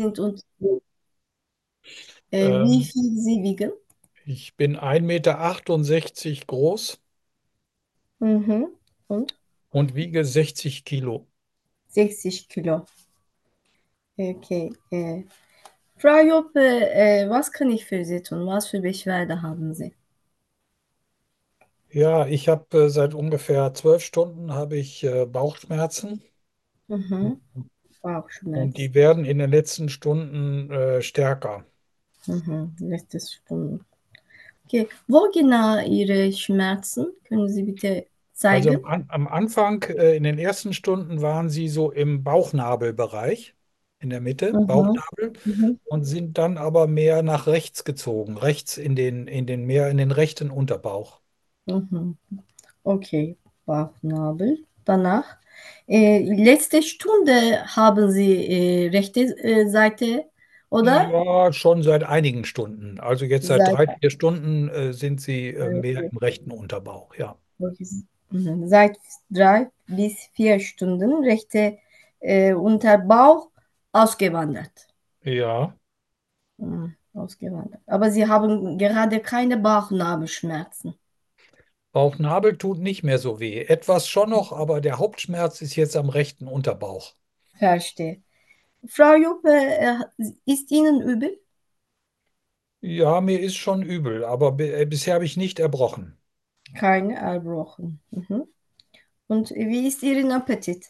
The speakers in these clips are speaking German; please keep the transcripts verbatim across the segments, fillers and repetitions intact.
sind und äh, wie Ähm, viel Sie wiegen? Ich bin ein Meter achtundsechzig groß Mhm. Und und wiege sechzig Kilo. sechzig Kilo. Okay. Äh, Frau Joppe, äh, was kann ich für Sie tun? Was für Beschwerde haben Sie? Ja, ich habe äh, seit ungefähr zwölf Stunden habe ich äh, Bauchschmerzen Mhm. und Bauchschmerz. die werden in den letzten Stunden äh, stärker. Mhm. Letztes Stunden. Okay. Wo genau Ihre Schmerzen? Können Sie bitte Also zeigen? am, An am Anfang, äh, in den ersten Stunden waren sie so im Bauchnabelbereich, in der Mitte, Mhm. Bauchnabel, Mhm. und sind dann aber mehr nach rechts gezogen, rechts in den, in den, mehr in den rechten Unterbauch. Mhm. Okay. Bauchnabel. Danach. Äh, letzte Stunde haben Sie äh, rechte äh, Seite, oder? Ja, schon seit einigen Stunden. Also jetzt seit drei, Seite. vier Stunden äh, sind sie äh, mehr Okay. im rechten Unterbauch, ja. Okay. Mhm. Seit drei bis vier Stunden rechte äh, Unterbauch ausgewandert. Ja, Mhm. Ausgewandert. Aber Sie haben gerade keine Bauchnabelschmerzen. Bauchnabel tut nicht mehr so weh. Etwas schon noch, aber der Hauptschmerz ist jetzt am rechten Unterbauch. Verstehe. Frau Juppe, äh, ist Ihnen übel? Ja, mir ist schon übel, aber bi- äh, bisher habe ich nicht erbrochen. Keine Erbrochen. Mhm. Und wie ist Ihr Appetit?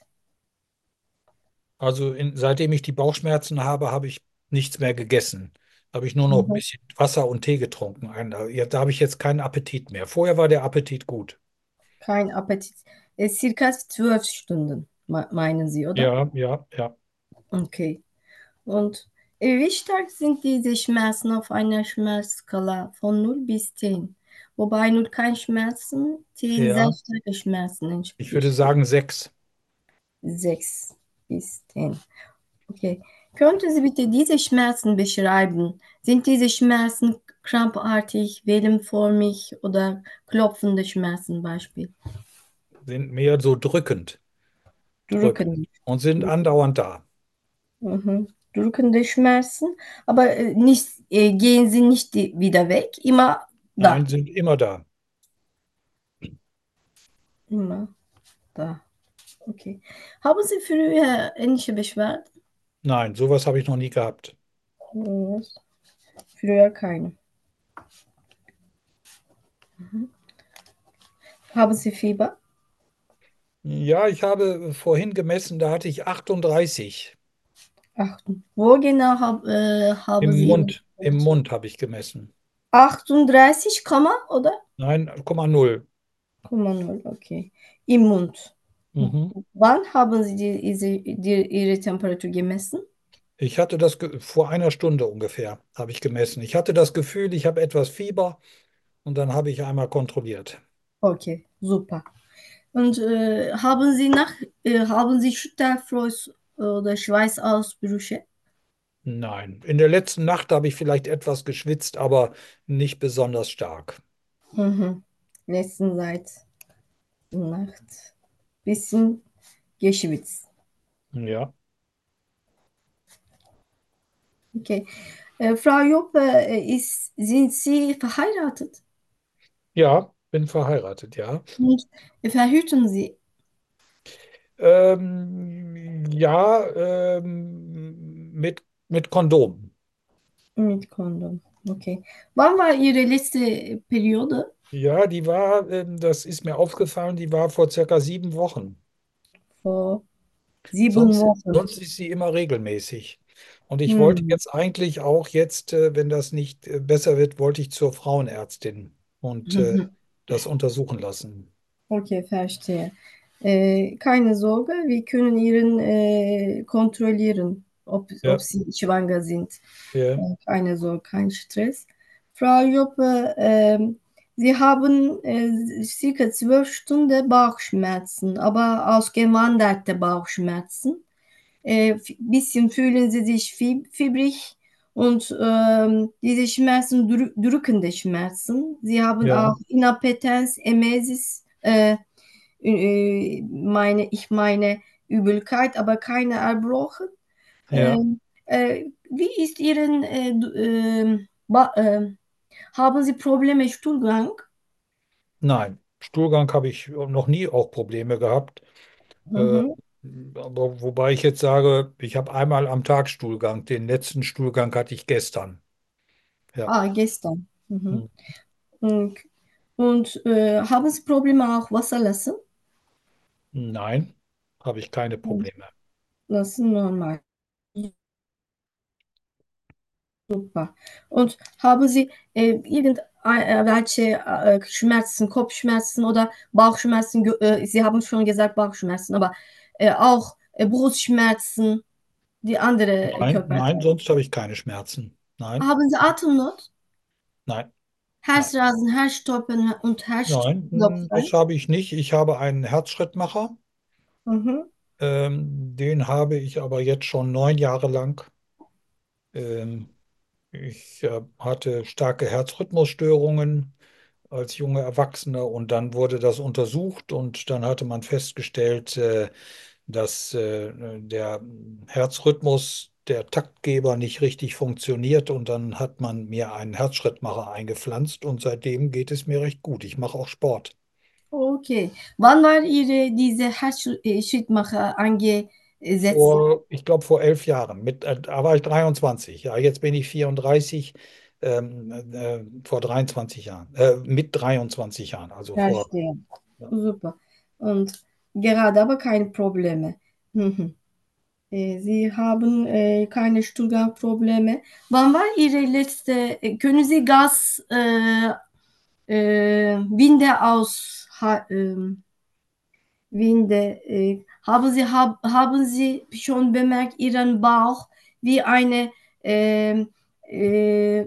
Also in, seitdem ich die Bauchschmerzen habe, habe ich nichts mehr gegessen. Habe ich nur noch ein Mhm. bisschen Wasser und Tee getrunken. Ein- Da ja, da habe ich jetzt keinen Appetit mehr. Vorher war der Appetit gut. Kein Appetit. Äh, circa zwölf Stunden, me- meinen Sie, oder? Ja, ja, ja. Okay. Und äh, wie stark sind diese Schmerzen auf einer Schmerzskala von null bis zehn? Wobei null kein Schmerzen, zehn sehr Ja, starke Schmerzen ich würde entspricht. sagen sechs. sechs bis zehn. Okay. Könnten Sie bitte diese Schmerzen beschreiben? Sind diese Schmerzen krampfartig, wellenförmig oder klopfende Schmerzen Beispiel? Sind mehr so drückend, drückend Drückende. und sind andauernd da. Mhm. Drückende Schmerzen, aber äh, nicht, äh, gehen sie nicht die, wieder weg, immer Nein, da. sind immer da. Immer da. Okay. Haben Sie früher ähnliche Beschwerden? Nein, sowas habe ich noch nie gehabt. Mhm. Früher keine. Mhm. Haben Sie Fieber? Ja, ich habe vorhin gemessen, da hatte ich achtunddreißig. Achten. Wo genau hab, äh, haben Im Sie Ihre Mund, im Temperatur? Mund habe ich gemessen. achtunddreißig, oder? Nein, Komma null. Komma null, okay. Im Mund. Mhm. Wann haben Sie die, diese, die, Ihre Temperatur gemessen? Ich hatte das ge- vor einer Stunde ungefähr, habe ich gemessen. Ich hatte das Gefühl, ich habe etwas Fieber und dann habe ich einmal kontrolliert. Okay, super. Und äh, haben Sie nach, äh, haben Sie Schüttelfrost oder Schweißausbrüche? Nein, in der letzten Nacht habe ich vielleicht etwas geschwitzt, aber nicht besonders stark. Mhm. Letzten seit Nacht. Bisschen geschwitzt. Ja, Okay. Äh, Frau Joppe, äh, ist, sind Sie verheiratet? ja, bin verheiratet, ja. Und verhüten Sie Ähm, ja, ähm, mit, mit Kondom. mit Kondom? Okay. Wann war Ihre letzte Periode? Ja, die war, ähm, das ist mir aufgefallen, die war vor circa sieben Wochen. Vor sieben Sonst, Wochen. sonst ist sie immer regelmäßig. Und ich wollte Hm. jetzt eigentlich auch jetzt, äh, wenn das nicht äh, besser wird, wollte ich zur Frauenärztin und äh, Mhm. das untersuchen lassen. Okay, verstehe. Äh, keine Sorge, wir können Ihren äh, kontrollieren, ob, ob Ja, Sie schwanger sind. ja, Äh, keine Sorge, kein Stress. Frau Joppe, ähm, Sie haben äh, circa zwölf Stunden Bauchschmerzen, aber ausgewanderte Bauchschmerzen. Äh, bisschen fühlen Sie sich fib fibrig und ähm, diese Schmerzen, drü drückende Schmerzen. Sie haben ja, auch Inappetenz, Emesis, äh, äh, meine, ich meine Übelkeit, aber keine Erbrochen. ja. Ähm, äh, wie ist Ihren, äh, du- ähm, ba- äh, haben Sie Probleme Stuhlgang? Nein, Stuhlgang habe ich noch nie auch Probleme gehabt. Äh, Mhm. aber wobei ich jetzt sage, ich habe einmal am Tag Stuhlgang. Den letzten Stuhlgang hatte ich gestern. Ja. Ah, gestern. Hm. Mhm. Und, und äh, haben Sie Probleme auch Wasser lassen? Nein, habe ich keine Probleme. Lassen normal. Super. Und haben Sie äh, irgendwelche äh, Schmerzen, Kopfschmerzen oder Bauchschmerzen? ge- Äh, Sie haben schon gesagt Bauchschmerzen, aber äh, auch äh, Brustschmerzen, die andere Nein, nein, Körperteile. sonst habe ich keine Schmerzen. Nein, Haben Sie Atemnot, nein, nein, Herzrasen, Herzstoppen und nein, hm, das Herzklopfen? habe ich nicht. Ich habe einen Herzschrittmacher. Mhm. Ähm, den habe ich aber jetzt schon neun Jahre lang. Ähm, ich äh, hatte starke Herzrhythmusstörungen als junger Erwachsener und dann wurde das untersucht und dann hatte man festgestellt, äh, dass äh, der Herzrhythmus, der Taktgeber nicht richtig funktioniert und dann hat man mir einen Herzschrittmacher eingepflanzt und seitdem geht es mir recht gut. Ich mache auch Sport. Okay. Wann war Ihre diese Herzschrittmacher angesetzt? Vor, ich glaube, vor elf Jahren. Mit, äh, da war ich dreiundzwanzig. Ja, jetzt bin ich vierunddreißig. Ähm, äh, vor dreiundzwanzig Jahren. Äh, mit dreiundzwanzig Jahren. Also vor. Verstehe. Ja. Super. Und gerade aber keine Probleme. Mhm. Äh, Sie haben äh, keine Stuhlgangprobleme. Wann war Ihre letzte, äh, können Sie Gas, äh, äh, Winde aus, ha, ähm, Winde, äh, haben Sie, hab, haben Sie schon bemerkt, Ihren Bauch wie eine ähm, äh,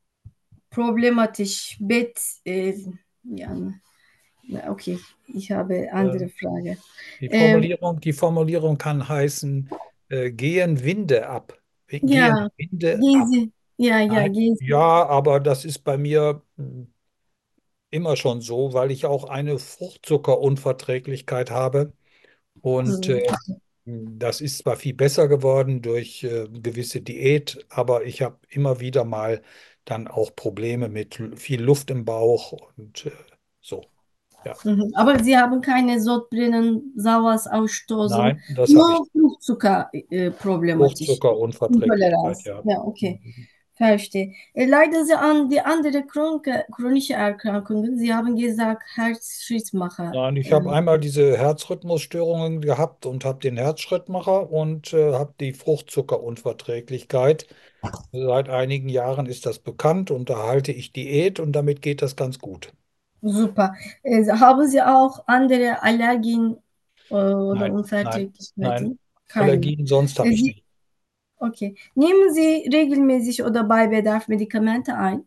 problematisch Bett, äh, yani, na, okay, ich habe Äh, andere Frage. die Ähm, Formulierung, die Formulierung kann heißen, äh, gehen Winde ab. Gehen ja, Winde gehen ab. Sie, ja, ja, Nein, gehen Sie. ja, aber das ist bei mir hm, immer schon so, weil ich auch eine Fruchtzuckerunverträglichkeit habe. Und äh, das ist zwar viel besser geworden durch äh, gewisse Diät, aber ich habe immer wieder mal dann auch Probleme mit l- viel Luft im Bauch und äh, so. Ja, Mhm. Aber Sie haben keine Sodbrennen, Sauerausstoßen, nein, das habe ich. nur Fruchtzuckerproblematik. Äh, problematisch. Fruchtzuckerunverträglichkeit, Intoleranz. ja. Ja, okay. Mhm. Verstehe. Äh, leiden Sie an die andere chronische, chronische Erkrankungen? Sie haben gesagt, Herzschrittmacher. Nein, ich habe Ähm, einmal diese Herzrhythmusstörungen gehabt und habe den Herzschrittmacher und äh, habe die Fruchtzuckerunverträglichkeit. Seit einigen Jahren ist das bekannt und da halte ich Diät und damit geht das ganz gut. super. Äh, haben Sie auch andere Allergien äh, oder Nein, nein, nein. Unverträglichkeiten? Keine. Allergien sonst habe Äh, ich Sie, nicht. okay. Nehmen Sie regelmäßig oder bei Bedarf Medikamente ein?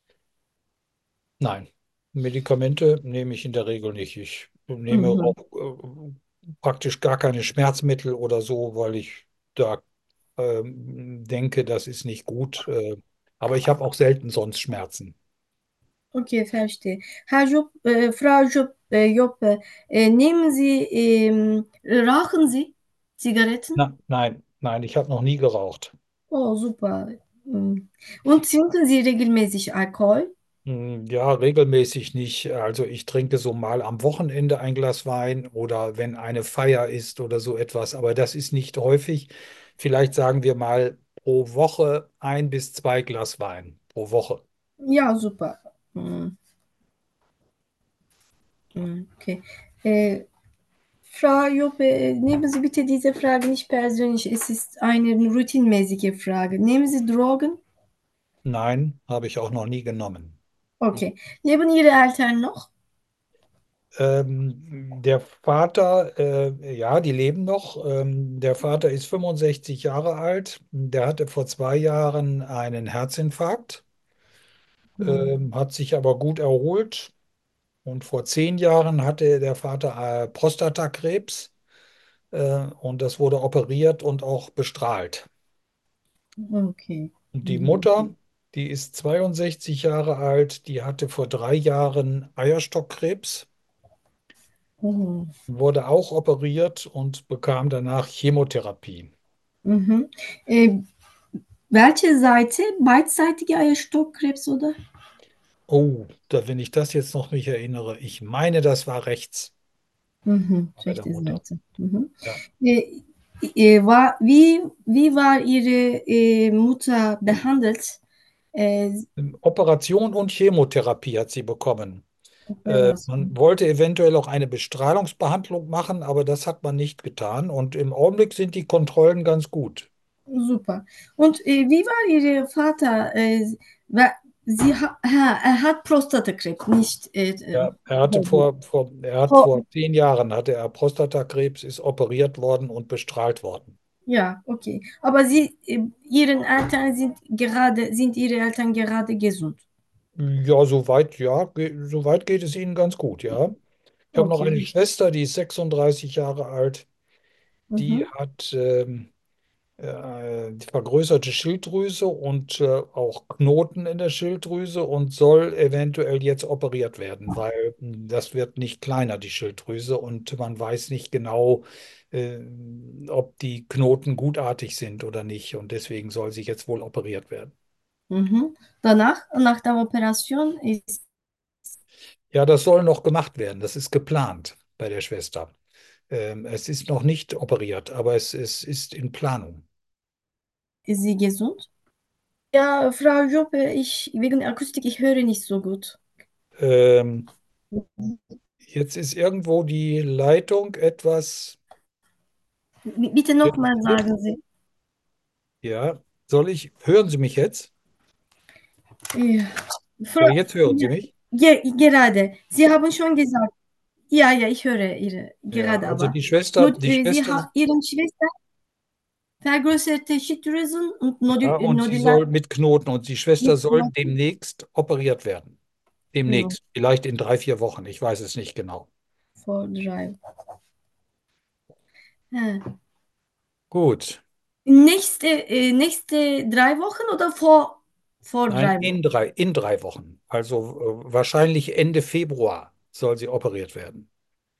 Nein. Medikamente nehme ich in der Regel nicht. Ich nehme Mhm. auch äh, praktisch gar keine Schmerzmittel oder so, weil ich da ähm, denke, das ist nicht gut. Äh, aber ich habe auch selten sonst Schmerzen. Okay, verstehe. Herr Job, äh, Frau Job, äh, Joppe, äh, nehmen Sie, ähm, rauchen Sie Zigaretten? Na, nein, nein, ich habe noch nie geraucht. Oh, super. Mm. Und trinken Sie regelmäßig Alkohol? Hm, ja, regelmäßig nicht. Also ich trinke so mal am Wochenende ein Glas Wein oder wenn eine Feier ist oder so etwas, aber das ist nicht häufig. Vielleicht sagen wir mal pro Woche ein bis zwei Glas Wein pro Woche. Ja, super. Mm, mm, okay. Äh, Frau Joppe, äh, nehmen Sie bitte diese Frage nicht persönlich. Es ist eine routinmäßige Frage. Nehmen Sie Drogen? Nein, habe ich auch noch nie genommen. Okay. Leben Ihre Eltern noch? Ähm, der Vater, äh, ja, die leben noch. Ähm, der Vater ist fünfundsechzig Jahre alt. Der hatte vor zwei Jahren einen Herzinfarkt, Mm, ähm, hat sich aber gut erholt. Und vor zehn Jahren hatte der Vater äh, Prostatakrebs äh, und das wurde operiert und auch bestrahlt. okay. Und die Mm, Mutter, die ist zweiundsechzig Jahre alt, die hatte vor drei Jahren Eierstockkrebs, mm. wurde auch operiert und bekam danach Chemotherapie. Mhm. Äh, Welche Seite? Beidseitige Eierstockkrebs, oder? Oh, da, wenn ich das jetzt noch mich erinnere, ich meine, das war rechts Mhm, bei der rechte Mutter. Seite. Mhm. Ja. Äh, äh, war, wie, wie war Ihre äh, Mutter behandelt? Äh, Operation und Chemotherapie hat sie bekommen. Äh, man Operation. wollte eventuell auch eine Bestrahlungsbehandlung machen, aber das hat man nicht getan. Und im Augenblick sind die Kontrollen ganz gut. Super. Und äh, wie war Ihr Vater? Äh, wa- sie ha, ha, er hat Prostatakrebs, nicht. Äh, äh, Ja, er hatte vor, vor, er hat Ho- vor zehn Jahren hatte er Prostatakrebs, ist operiert worden und bestrahlt worden. ja, okay. Aber Sie, äh, Ihren Eltern sind gerade, sind Ihre Eltern gerade gesund. Ja, soweit, ja, ge soweit geht es ihnen ganz gut, ja. Ich habe noch eine Okay. Schwester, die ist sechsunddreißig Jahre alt. Die Mhm. hat ähm, äh, die vergrößerte Schilddrüse und äh, auch Knoten in der Schilddrüse und soll eventuell jetzt operiert werden, weil mh, das wird nicht kleiner, die Schilddrüse, und man weiß nicht genau, äh, ob die Knoten gutartig sind oder nicht. Und deswegen soll sie jetzt wohl operiert werden. Mhm. Danach, nach der Operation ist Ja, das soll noch gemacht werden. Das ist geplant bei der Schwester. Ähm, es ist noch nicht operiert, aber es, es ist in Planung. sie gesund. Ja, Frau Joppe, ich wegen Akustik, ich höre nicht so gut. Ähm, Jetzt ist irgendwo die Leitung etwas B- Bitte nochmal reduziert. sagen Sie. Ja, soll ich, hören Sie mich jetzt? Ja. Frau, Ja, jetzt hören Sie mich. ge gerade, Sie haben schon gesagt, ja, ja, ich höre Ihre, Ja, gerade also aber. die Schwester, Not, die äh, Sie Schwester, ha Ihren Schwester vergrößerte Schilddrüsen und ja, Nodul und sie Nodulär soll mit Knoten und die Schwester mit soll Knoten. demnächst operiert werden. Ja, Demnächst, vielleicht in drei, vier Wochen. Ich weiß es nicht genau. vor drei. Hä. Gut. Nächste, äh, nächste drei Wochen oder vor, vor Nein, drei in Wochen? drei, in drei Wochen. Also äh, wahrscheinlich Ende Februar soll sie operiert werden.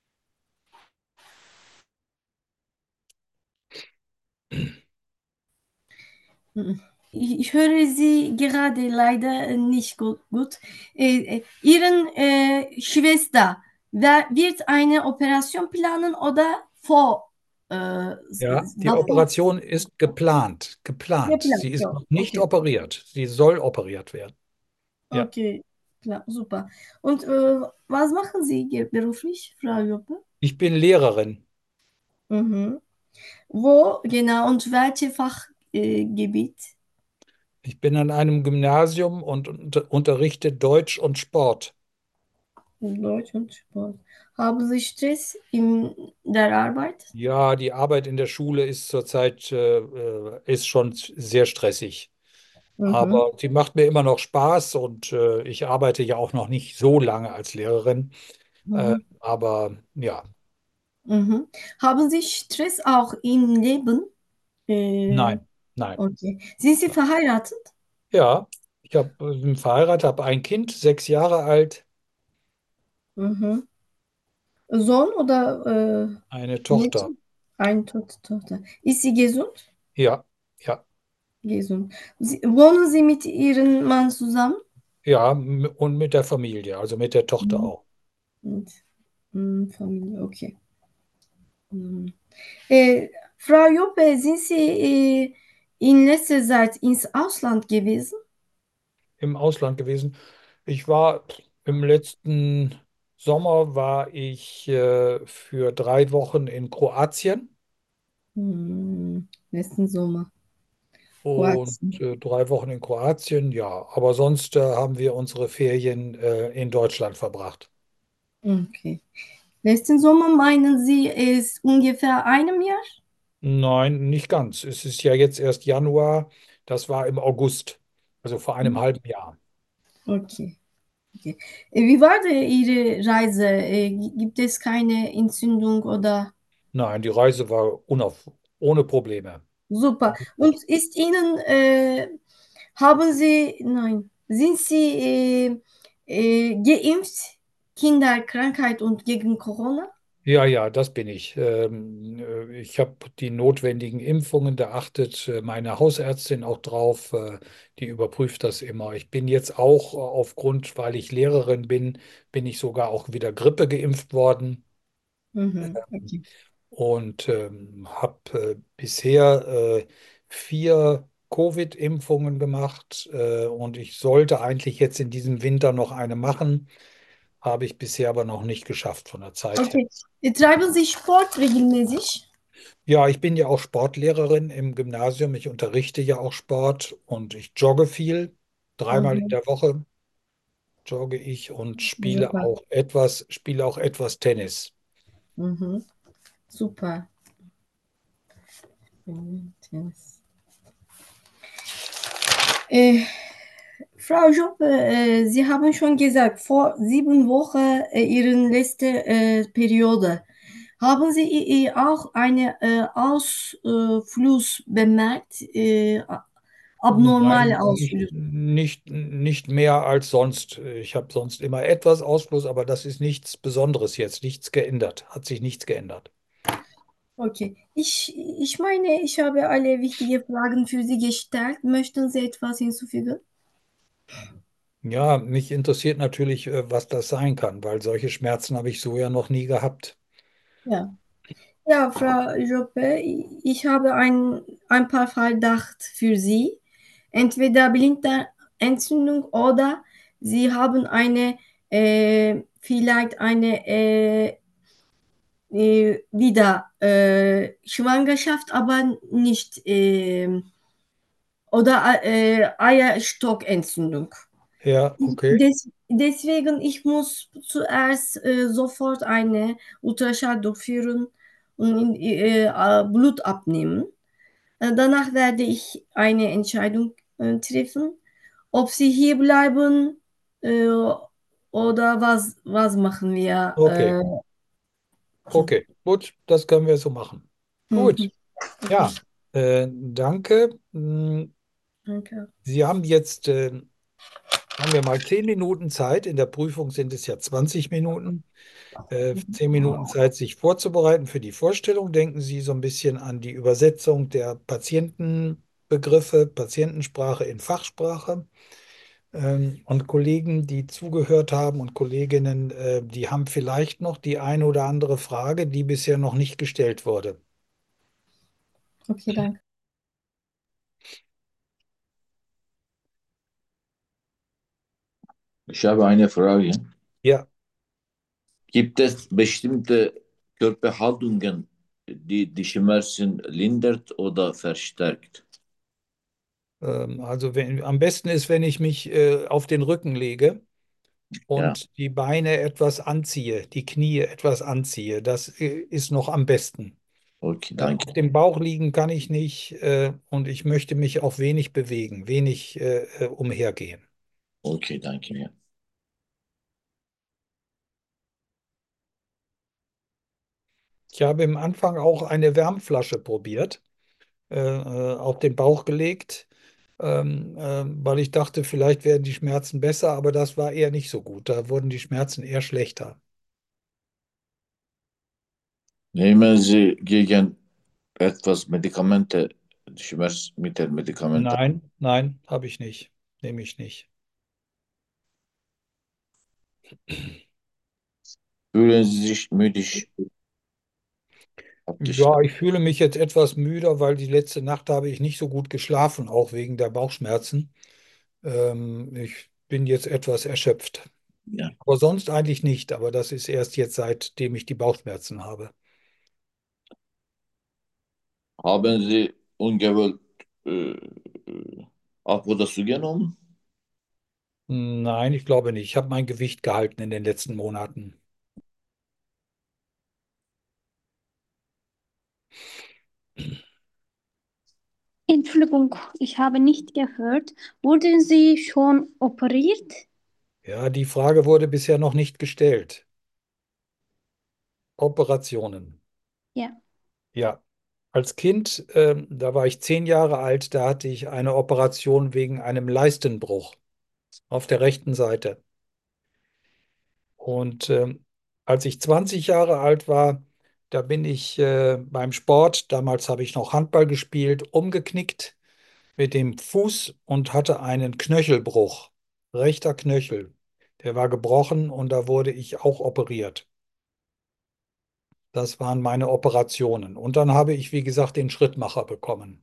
Mhm. Ich, ich höre Sie gerade leider nicht gut. gut. Äh, äh, Ihren äh, Schwester, wer wird eine Operation planen oder vor, äh, Ja, die davor Operation ist geplant. Geplant. Sie geplant? ist So, noch nicht okay, operiert. Sie soll operiert werden. Ja. okay, klar, super. Und äh, was machen Sie ge- beruflich, Frau Joppe? Ich bin Lehrerin. Mhm. Wo genau und welches Fachgebiet? Äh, Gebiet? Ich bin an einem Gymnasium und unter- unterrichte Deutsch und Sport. Deutsch und Sport. Haben Sie Stress in der Arbeit? Ja, die Arbeit in der Schule ist zurzeit äh, äh, ist schon sehr stressig. Mhm. Aber sie macht mir immer noch Spaß und äh, ich arbeite ja auch noch nicht so lange als Lehrerin. Äh, Mhm. aber ja, Mhm. Haben Sie Stress auch im Leben? Äh, nein, nein. okay. Sind Sie verheiratet? Ja, ich hab, bin verheiratet, habe ein Kind, sechs Jahre alt, Mhm. Sohn oder äh, eine Tochter. Mädchen? Eine To Tochter. Ist sie gesund? Ja, ja, Gesund. Sie, wohnen Sie mit Ihrem Mann zusammen? ja, m- und mit der Familie, also mit der Tochter Mhm. auch. Mit mm, Familie, okay. Mhm. Äh, Frau Joppe, sind Sie äh, in letzter Zeit ins Ausland gewesen? Im Ausland gewesen. Ich war im letzten Sommer war ich äh, für drei Wochen in Kroatien Hm, letzten Sommer. und Kroatien. äh, drei Wochen in Kroatien, ja. Aber sonst äh, haben wir unsere Ferien äh, in Deutschland verbracht. Okay. Letzten Sommer meinen Sie, ist ungefähr einem Jahr? Nein, nicht ganz. Es ist ja jetzt erst Januar. Das war im August, also vor einem halben Jahr. Okay. Okay. Äh, Wie war denn Ihre Reise? Äh, gi- Gibt es keine Entzündung oder? Nein, die Reise war unauf ohne Probleme. Super. Alles gut. Und ist Ihnen, äh, haben Sie, nein, sind Sie äh, äh, geimpft? Kinderkrankheit und gegen Corona? Ja, ja, das bin ich. Ähm, äh, ich habe die notwendigen Impfungen, da achtet äh, meine Hausärztin auch drauf, äh, die überprüft das immer. Ich bin jetzt auch äh, aufgrund, weil ich Lehrerin bin, bin ich sogar auch wieder Grippe geimpft worden Mhm. Okay. und ähm, habe äh, bisher äh, vier Covid-Impfungen gemacht äh, und ich sollte eigentlich jetzt in diesem Winter noch eine machen, habe ich bisher aber noch nicht geschafft von der Zeit her. Okay. E, Treiben Sie Sport regelmäßig? Ja, ich bin ja auch Sportlehrerin im Gymnasium. Ich unterrichte ja auch Sport und ich jogge viel. Dreimal in Mhm. der Woche jogge ich und spiele Super. auch etwas, spiele auch etwas Tennis. Mhm. Super. Mhm. Tschüss. Äh, Frau Job, äh, Sie haben schon gesagt, vor sieben Wochen äh, Ihre letzte äh, Periode. Haben Sie äh, auch eine äh, Ausfluss bemerkt? Äh, abnormale Nein, nicht, Ausfluss? nicht, nicht mehr als sonst. Ich habe sonst immer etwas Ausfluss, aber das ist nichts Besonderes jetzt, nichts geändert, hat sich nichts geändert. Okay. Ich, ich meine, ich habe alle wichtigen Fragen für Sie gestellt. Möchten Sie etwas hinzufügen? Ja, mich interessiert natürlich, äh, was das sein kann, weil solche Schmerzen habe ich so ja noch nie gehabt. Ja. Ja, Frau Joppe, ich habe ein, ein paar Verdacht für Sie. Entweder Blinddarmentzündung oder Sie haben eine, äh, vielleicht eine äh, äh, wieder äh, Schwangerschaft, aber nicht, äh, oder äh, Eierstockentzündung. Ja, okay, Des, deswegen, ich muss zuerst äh, sofort eine Ultraschall durchführen und in, äh, äh, Blut abnehmen. Äh, danach werde ich eine Entscheidung äh, treffen, ob sie hier bleiben äh, oder was, was machen wir. okay. Äh, Okay, gut, das können wir so machen. mhm, Gut, okay, ja, äh, danke. Hm, danke. Sie haben jetzt, äh, sagen wir mal, zehn Minuten Zeit. In der Prüfung sind es ja zwanzig Minuten. Äh, zehn Minuten Zeit, sich vorzubereiten für die Vorstellung. Denken Sie so ein bisschen an die Übersetzung der Patientenbegriffe, Patientensprache in Fachsprache. Ähm, und Kollegen, die zugehört haben und Kolleginnen, äh, die haben vielleicht noch die eine oder andere Frage, die bisher noch nicht gestellt wurde. Okay, danke. Ich habe eine Frage. Ja. Gibt es bestimmte Körperhaltungen, die die Schmerzen lindert oder verstärkt? Ähm, also wenn, am besten ist, wenn ich mich äh, auf den Rücken lege Ja, und die Beine etwas anziehe, die Knie etwas anziehe. Das äh, ist noch am besten. okay, Äh, danke. auf dem Bauch liegen kann ich nicht äh, und ich möchte mich auch wenig bewegen, wenig äh, äh, umhergehen. Okay, danke. Ja. Ich habe im Anfang auch eine Wärmflasche probiert, äh, äh, auf den Bauch gelegt, ähm, ähm, weil ich dachte, vielleicht werden die Schmerzen besser, aber das war eher nicht so gut. Da wurden die Schmerzen eher schlechter. Nehmen Sie gegen etwas Medikamente, Schmerzmittelmedikamente? Nein, nein, habe ich nicht. Nehme ich nicht. Fühlen Sie sich müde? Ja, ich fühle mich jetzt etwas müder, weil die letzte Nacht habe ich nicht so gut geschlafen, auch wegen der Bauchschmerzen. Ähm, ich bin jetzt etwas erschöpft. Ja. Aber sonst eigentlich nicht. Aber das ist erst jetzt, seitdem ich die Bauchschmerzen habe. Haben Sie ungewollt äh, äh, ab oder zugenommen? Nein, ich glaube nicht. Ich habe mein Gewicht gehalten in den letzten Monaten. Entschuldigung, ich habe nicht gehört. Wurden Sie schon operiert? Ja, die Frage wurde bisher noch nicht gestellt. Operationen. Ja, Ja. Als Kind, ähm, da war ich zehn Jahre alt, da hatte ich eine Operation wegen einem Leistenbruch auf der rechten Seite. Und ähm, Als ich zwanzig Jahre alt war, da bin ich äh, beim Sport, damals habe ich noch Handball gespielt, umgeknickt mit dem Fuß und hatte einen Knöchelbruch, rechter Knöchel. Der war gebrochen und da wurde ich auch operiert. Das waren meine Operationen. Und dann habe ich, wie gesagt, den Schrittmacher bekommen.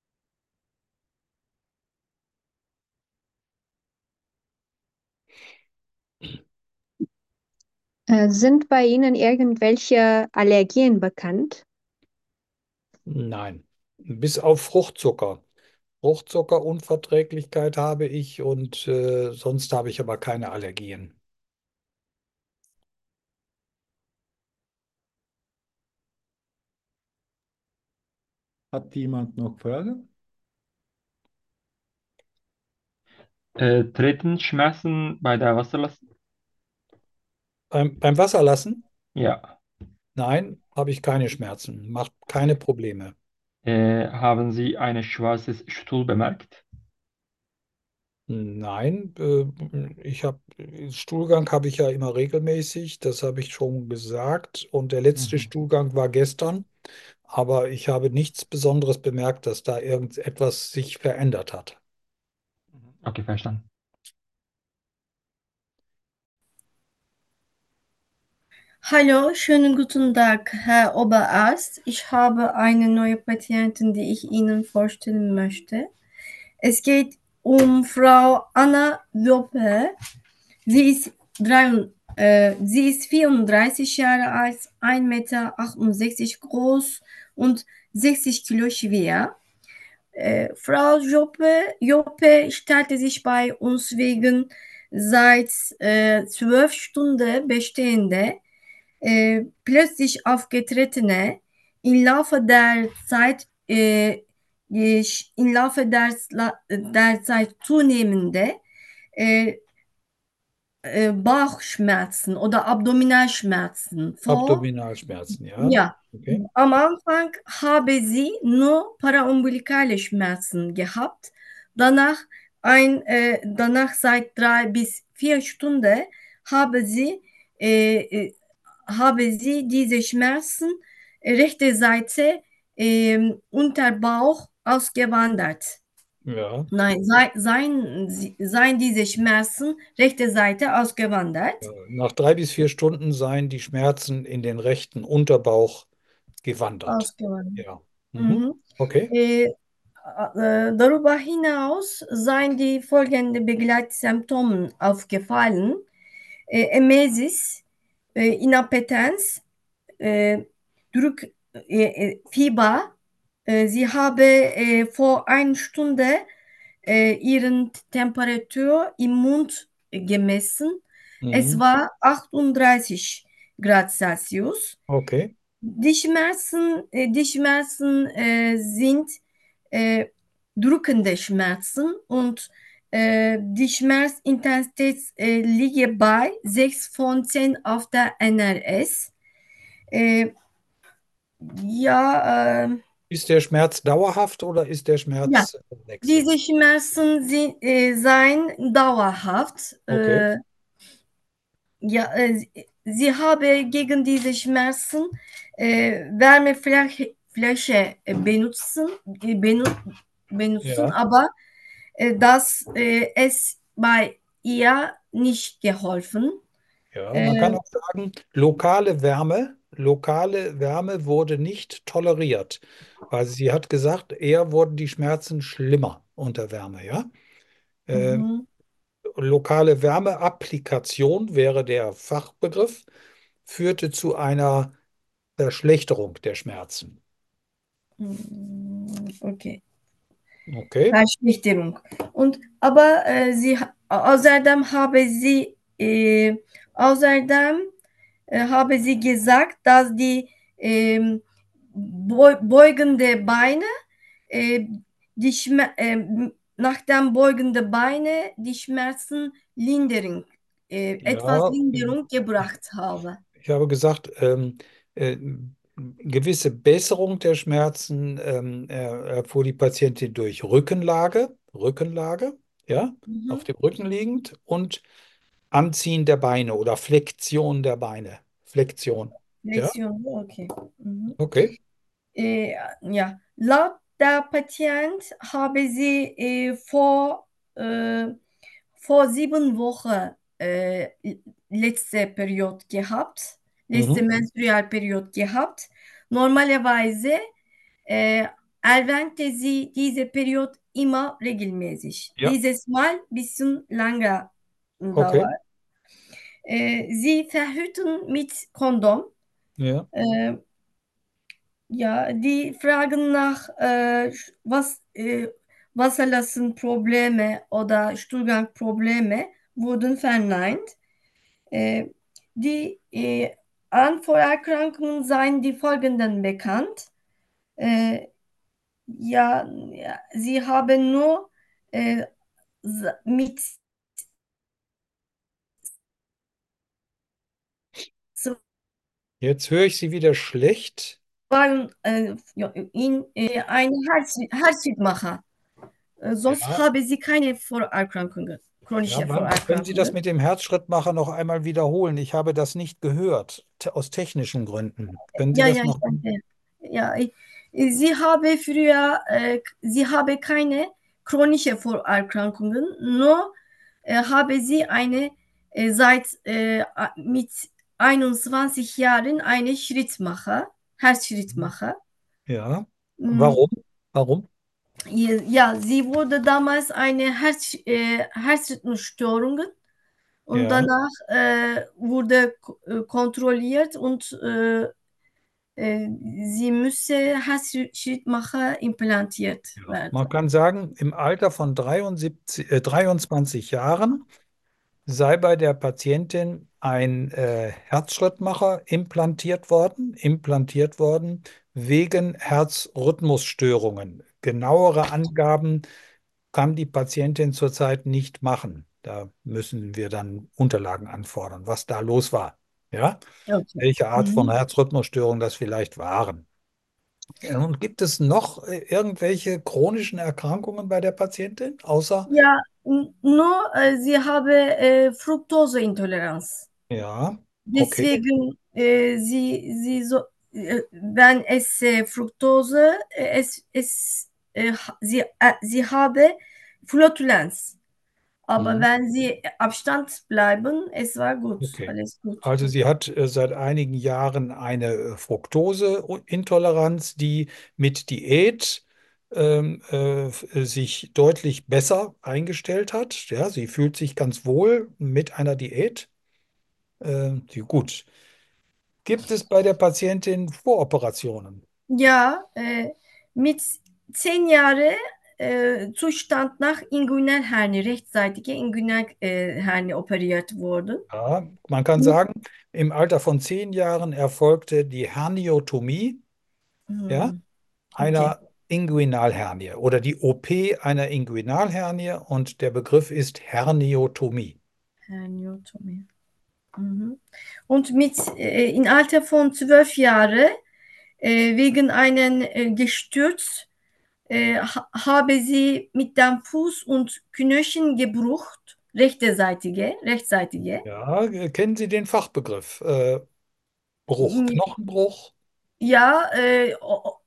Äh, sind bei Ihnen irgendwelche Allergien bekannt? Nein, bis auf Fruchtzucker. Fruchtzuckerunverträglichkeit habe ich und äh, sonst habe ich aber keine Allergien. Hat jemand noch Fragen? Äh, treten Schmerzen bei der Wasserlassen? Beim, beim Wasserlassen? Ja. Nein, habe ich keine Schmerzen, macht keine Probleme. Äh, haben Sie ein schwarzes Stuhl bemerkt? Nein, äh, ich habe Stuhlgang habe ich ja immer regelmäßig, das habe ich schon gesagt. Und der letzte Mhm. Stuhlgang war gestern, aber ich habe nichts Besonderes bemerkt, dass da irgendetwas sich verändert hat. Okay, verstanden. Hallo, schönen guten Tag, Herr Oberarzt. Ich habe eine neue Patientin, die ich Ihnen vorstellen möchte. Es geht um Frau Anna Lope. Sie ist, drei, äh, sie ist vierunddreißig Jahre alt, ein Meter achtundsechzig groß und sechzig Kilo schwer. Äh, Frau Joppe, Joppe stellte sich bei uns wegen seit äh, zwölf Stunden bestehende äh, plötzlich aufgetretene, im Laufe der Zeit äh, im Laufe der, der Zeit zunehmende äh, äh, Bauchschmerzen oder Abdominalschmerzen vor. Abdominalschmerzen, ja. Ja, Okay. am Anfang habe sie nur paraumbilikale Schmerzen gehabt. Danach, ein, äh, danach seit drei bis vier Stunden habe sie, äh, äh, habe sie diese Schmerzen äh, rechte Seite äh, unter Bauch ausgewandert. Ja, Nein, sei, seien, seien diese Schmerzen rechte Seite ausgewandert. nach drei bis vier Stunden seien die Schmerzen in den rechten Unterbauch gewandert. Ausgewandert. Ja. Mhm. Mhm. Okay. Äh, äh, darüber hinaus seien die folgenden Begleitsymptome aufgefallen. Äh, Emesis, äh, Inappetenz, äh, Druck, äh, äh, Fieber. Äh, sie habe äh, vor einer Stunde äh, ihren Temperatur im Mund gemessen. Es Mhm. war achtunddreißig Grad Celsius. Okay. Die Schmerzen, äh, die Schmerzen äh, sind äh, drückende Schmerzen und äh, die Schmerzintensität äh, liegt bei sechs von zehn auf der N R S. Äh, ja, äh, Ist der Schmerz dauerhaft oder ist der ja, Schmerz diese wechselnd? Schmerzen sind, äh, seien dauerhaft. Okay. Äh, ja, äh, sie sie habe gegen diese Schmerzen äh, Wärmefläche Fläche, äh, benutzen, äh, benu benutzen, Ja. aber äh, das äh, es bei ihr nicht geholfen. Ja, man Äh, kann auch sagen, lokale Wärme, lokale Wärme wurde nicht toleriert, weil sie hat gesagt, eher wurden die Schmerzen schlimmer unter Wärme, ja. Äh, mhm, lokale Wärmeapplikation wäre der Fachbegriff, führte zu einer Verschlechterung der Schmerzen. mm, okay. Okay, Verschlechterung. Und aber äh, sie außerdem habe sie äh, außerdem äh, habe sie gesagt, dass die ähm, beu beugende Beine äh, die Schmer äh, nach dem beugende Beine die Schmerzen lindern, äh, etwas ja, Linderung ich, gebracht habe. ich habe gesagt, ähm, äh, gewisse Besserung der Schmerzen ähm, er- erfuhr die Patientin durch Rückenlage, Rückenlage, ja, auf Mhm. dem Rücken liegend und Anziehen der Beine oder Flexion der Beine. Flexion. Ja, Leksiyonu, okay. Mhm. okay. Äh, ja, laut der Patient haben Sie äh, vor, äh, vor sieben Wochen äh, letzte Period gehabt, letzte Mhm. Menstrualperiod gehabt. Normalerweise äh, erwähnte sie diese Period immer regelmäßig. Ja, Dieses Mal ein bisschen länger okay. dauert. Äh, sie verhüten mit Kondom. Ja. Äh, ja, die Fragen nach äh, was äh, Wasserlassenprobleme oder Stuhlgangprobleme wurden verneint. Äh, die äh, an Vorerkrankungen seien die folgenden bekannt. Äh, ja, ja, sie haben nur äh, s- mit Jetzt höre ich Sie wieder schlecht. zwei, äh, ja, in äh, eine Herz Herzschrittmacher. Äh, sonst Ja, haben sie keine Vorerkrankungen, ja, chronische wann, können Sie das Vorerkrankungen. mit dem Herzschrittmacher noch einmal wiederholen? Ich habe das nicht gehört, te- aus technischen Gründen. Können Sie Ja, das ja, ich noch? danke. Ja, ich, sie habe früher, äh, sie habe keine chronische Vorerkrankungen, nur äh, habe sie eine äh, seit äh, a- mit einundzwanzig Jahren eine Schrittmacher, Herzschrittmacher. Ja. Mm, Warum? Warum? ja, sie wurde damals eine Herz, äh, Herzrhythmusstörungen und Ja, danach äh, wurde äh, kontrolliert und äh, äh, sie müsse Herzschrittmacher implantiert ja. Man werden. kann sagen, im Alter von dreiundsiebzig, äh, dreiundzwanzig Jahren sei bei der Patientin ein äh, Herzschrittmacher implantiert worden, implantiert worden wegen Herzrhythmusstörungen. Genauere Angaben kann die Patientin zurzeit nicht machen. Da müssen wir dann Unterlagen anfordern, was da los war. Ja, Okay. welche Art von Mhm. Herzrhythmusstörungen das vielleicht waren. Ja, und gibt es noch äh, irgendwelche chronischen Erkrankungen bei der Patientin, außer, Ja, n- nur äh, sie habe äh, Fructoseintoleranz. ja, okay, Deswegen äh, sie, sie so, äh, wenn es äh, Fructose, äh, es, es, äh, ha- sie, äh, sie habe Flatulenz. Aber mhm, wenn sie Abstand bleiben, es war gut, okay. alles gut. Also sie hat äh, seit einigen Jahren eine äh, Fructoseintoleranz, die mit Diät ähm, äh, f- äh, sich deutlich besser eingestellt hat. Ja, sie fühlt sich ganz wohl mit einer Diät. Äh, die, gut. Gibt es bei der Patientin Voroperationen? Ja, äh, mit zehn Jahre äh, Zustand nach Inguinalhernie, rechtsseitige Inguinalhernie operiert worden. Ja, man kann sagen, im Alter von zehn Jahren erfolgte die Herniotomie, ja, Hm, okay. einer Inguinalhernie oder die O P einer Inguinalhernie und der Begriff ist Herniotomie. Herniotomie. Mhm. Und mit äh, im Alter von zwölf Jahren äh, wegen einem äh, Gesturz äh, ha habe sie mit dem Fuß und Knöchel gebrucht, rechte Seitige, rechtsseitige. Ja, äh, kennen Sie den Fachbegriff? Äh, Bruch, Mm, Knochenbruch? ja, äh, O- O-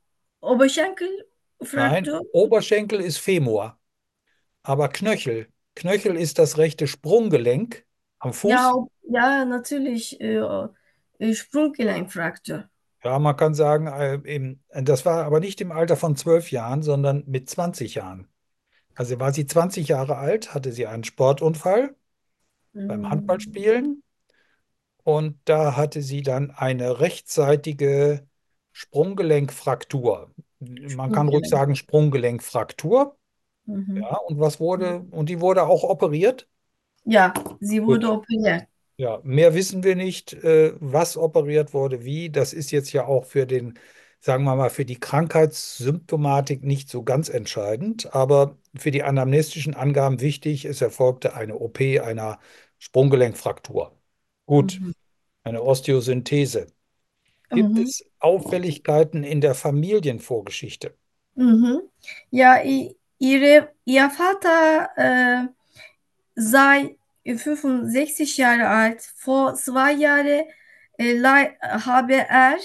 Nein, Oberschenkelfraktur. Oberschenkel ist Femur, aber Knöchel. Knöchel ist das rechte Sprunggelenk am Ja, Fuß. ja, natürlich äh, äh, Sprunggelenkfraktur. Ja, man kann sagen, äh, eben, das war aber nicht im Alter von zwölf Jahren, sondern mit zwanzig Jahren. Also war sie zwanzig Jahre alt, hatte sie einen Sportunfall beim Mm, Handballspielen und da hatte sie dann eine rechtsseitige Sprunggelenkfraktur. Man kann ruhig Sprunggelenk. sagen Sprunggelenkfraktur. Mhm. Ja, und was wurde, und die wurde auch operiert? Ja, sie wurde Gut. operiert. Ja, mehr wissen wir nicht, äh, was operiert wurde, wie. Das ist jetzt ja auch für den, sagen wir mal, für die Krankheitssymptomatik nicht so ganz entscheidend, aber für die anamnestischen Angaben wichtig, es erfolgte eine O P einer Sprunggelenkfraktur. Gut, Mhm. eine Osteosynthese. Gibt Mhm. es Auffälligkeiten in der Familienvorgeschichte? Mhm. Ja, i- ihre, ihr Vater äh, sei fünfundsechzig Jahre alt. Vor zwei Jahren äh, lei- habe er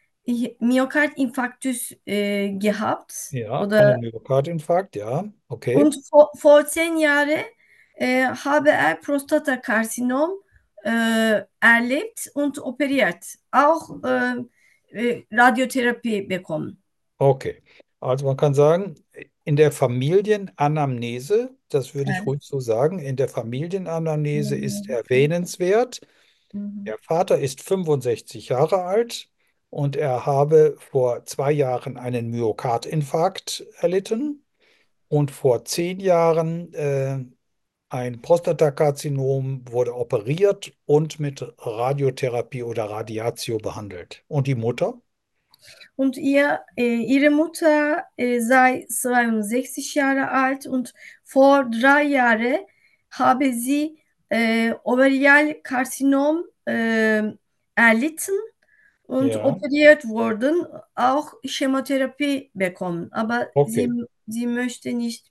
Myokardinfarktüs äh, gehabt Ja, oder einen Myokardinfarkt, ja, okay, und vor, vor zehn Jahren äh, habe er Prostatakarzinom äh, erlebt und operiert, auch äh, äh, Radiotherapie bekommen. okay. Also man kann sagen, in der Familienanamnese, das würde ich Ja. ruhig so sagen, in der Familienanamnese ist Mhm. erwähnenswert, Mhm. der Vater ist fünfundsechzig Jahre alt und er habe vor zwei Jahren einen Myokardinfarkt erlitten und vor zehn Jahren äh, ein Prostatakarzinom, wurde operiert und mit Radiotherapie oder Radiatio behandelt. Und die Mutter? Und ihr, äh, ihre Mutter äh, sei zweiundsechzig Jahre alt und vor drei Jahren habe sie äh, Ovarialkarzinom äh, erlitten und Ja, operiert worden, auch Chemotherapie bekommen. Aber sie, okay, sie möchte nicht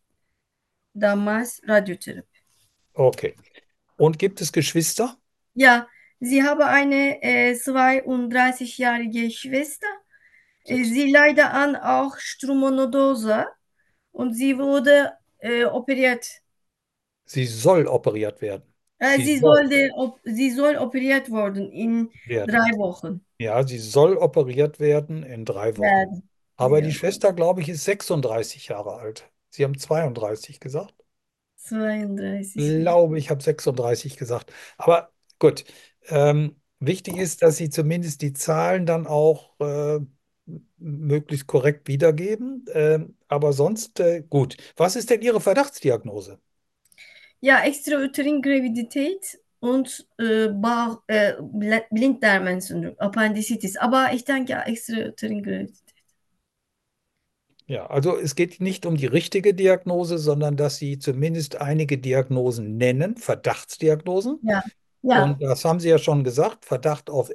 damals Radiotherapie. okay. Und gibt es Geschwister? Ja, sie habe eine äh, zweiunddreißigjährige Schwester. Äh, Sechs. sie leidet an auch Strumonodose und sie wurde äh, operiert. Sie soll operiert werden. Äh, Sie sie soll sollte, op sie soll operiert worden in werden. drei Wochen. Ja, sie soll operiert werden in drei Wochen. Werden. Aber die Ja, Schwester, glaube ich, ist sechsunddreißig Jahre alt. Sie haben zweiunddreißig gesagt. zweiunddreißig. Glaube, ich habe sechsunddreißig gesagt. Aber gut, ähm, wichtig ist, dass Sie zumindest die Zahlen dann auch äh, möglichst korrekt wiedergeben. Ähm, aber sonst äh, gut. Was ist denn Ihre Verdachtsdiagnose? Ja, extrauterin Gravidität und äh, Bauch, äh, Bl- Blinddarmentzündung, Appendicitis. Aber ich denke ja, extrauterin Gravidität. Ja, also es geht nicht um die richtige Diagnose, sondern dass Sie zumindest einige Diagnosen nennen, Verdachtsdiagnosen. Ja, ja. Und das haben Sie ja schon gesagt, Verdacht auf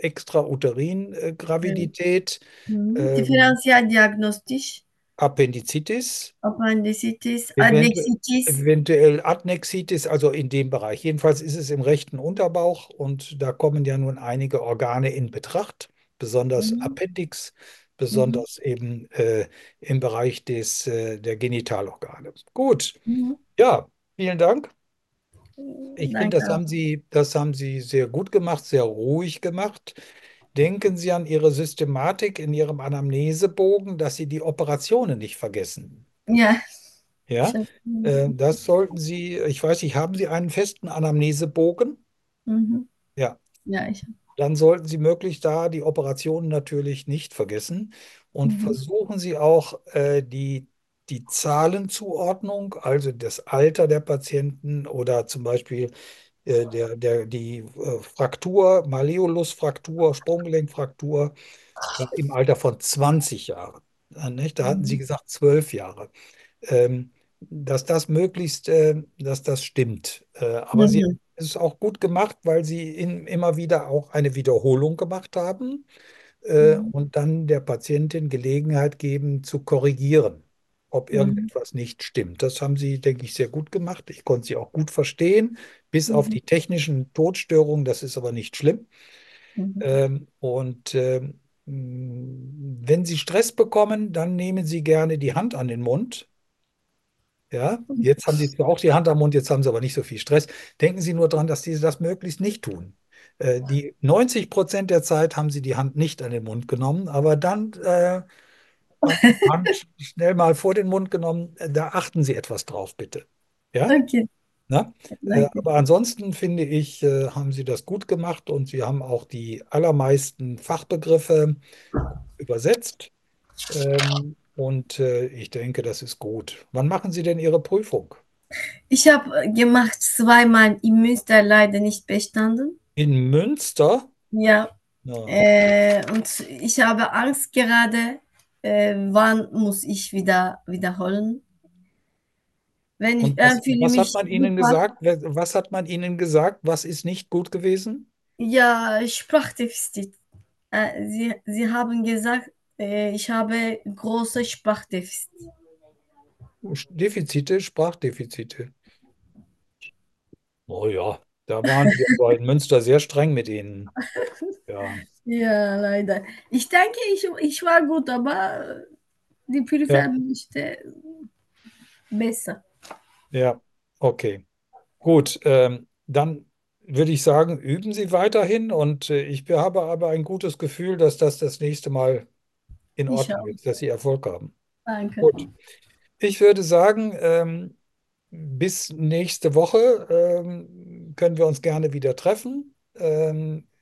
Ja. Extrauterin-Gravidität, Mhm. ähm, Differenzial diagnostisch, Appendizitis. Appendicitis, Eventu Adnexitis. eventuell Adnexitis, also in dem Bereich. Jedenfalls ist es im rechten Unterbauch und da kommen ja nun einige Organe in Betracht, besonders Mhm. Appendix, Mhm. besonders eben äh, im Bereich des, äh, der Genitalorgane. Gut, Mhm. ja, vielen Dank. Ich finde, Danke das auch. haben Sie, das haben Sie sehr gut gemacht, sehr ruhig gemacht. Denken Sie an Ihre Systematik in Ihrem Anamnesebogen, dass Sie die Operationen nicht vergessen. Ja, Ja, schön. äh, das sollten Sie, ich weiß nicht, haben Sie einen festen Anamnesebogen? Mhm. Ja, Ja, ich. dann sollten Sie möglichst da die Operationen natürlich nicht vergessen und Mhm. versuchen Sie auch äh, die, die Zahlenzuordnung, also das Alter der Patienten oder zum Beispiel äh, der, der, die äh, Fraktur, Malleolusfraktur, Sprunggelenkfraktur äh, im Alter von zwanzig Jahren. Äh, nicht? Da hatten Sie Mhm. gesagt zwölf Jahre. Ähm, dass das möglichst, äh, dass das stimmt. Äh, aber sie Mhm. es ist auch gut gemacht, weil sie in, immer wieder auch eine Wiederholung gemacht haben äh, Mhm. und dann der Patientin Gelegenheit geben zu korrigieren, ob Mhm. irgendetwas nicht stimmt. Das haben sie, denke ich, sehr gut gemacht. Ich konnte sie auch gut verstehen, bis auf Mhm. die technischen Totstörungen. Das ist aber nicht schlimm. Mhm. Ähm, und ähm, wenn Sie Stress bekommen, dann nehmen Sie gerne die Hand an den Mund. Ja, jetzt haben Sie zwar auch die Hand am Mund, jetzt haben Sie aber nicht so viel Stress. Denken Sie nur daran, dass Sie das möglichst nicht tun. Äh, die neunzig Prozent der Zeit haben Sie die Hand nicht an den Mund genommen, aber dann äh, haben Sie die Hand schnell mal vor den Mund genommen. Äh, Da achten Sie etwas drauf, bitte. Ja, Okay, na? Äh, danke. aber ansonsten finde ich, äh, haben Sie das gut gemacht und Sie haben auch die allermeisten Fachbegriffe übersetzt. Ähm, und äh, ich denke, das ist gut. Wann machen Sie denn Ihre Prüfung? Ich habe gemacht zweimal in Münster leider nicht bestanden. In Münster? Ja, Ja. äh, und ich habe Angst gerade, äh, wann muss ich wieder wiederholen? Wenn ich Und äh, was, fühle was hat mich man Ihnen super. gesagt? Was hat man Ihnen gesagt? Was ist nicht gut gewesen? Ja, Sprachdefizit. Äh, Sie, Sie haben gesagt, äh, ich habe große Sprachdefizit. Defizite, Sprachdefizite. Oh ja. Da waren wir aber in Münster sehr streng mit Ihnen. Ja, Ja, leider. Ich denke, ich, ich war gut, aber die ja, Peripherie işte besser. ja, okay. Gut, ähm, dann würde ich sagen, üben Sie weiterhin und äh, ich habe aber ein gutes Gefühl, dass das das nächste Mal in Ich Ordnung auch. ist, dass Sie Erfolg haben. Danke. Gut, ich würde sagen, ähm, bis nächste Woche ähm, können wir uns gerne wieder treffen. Ähm,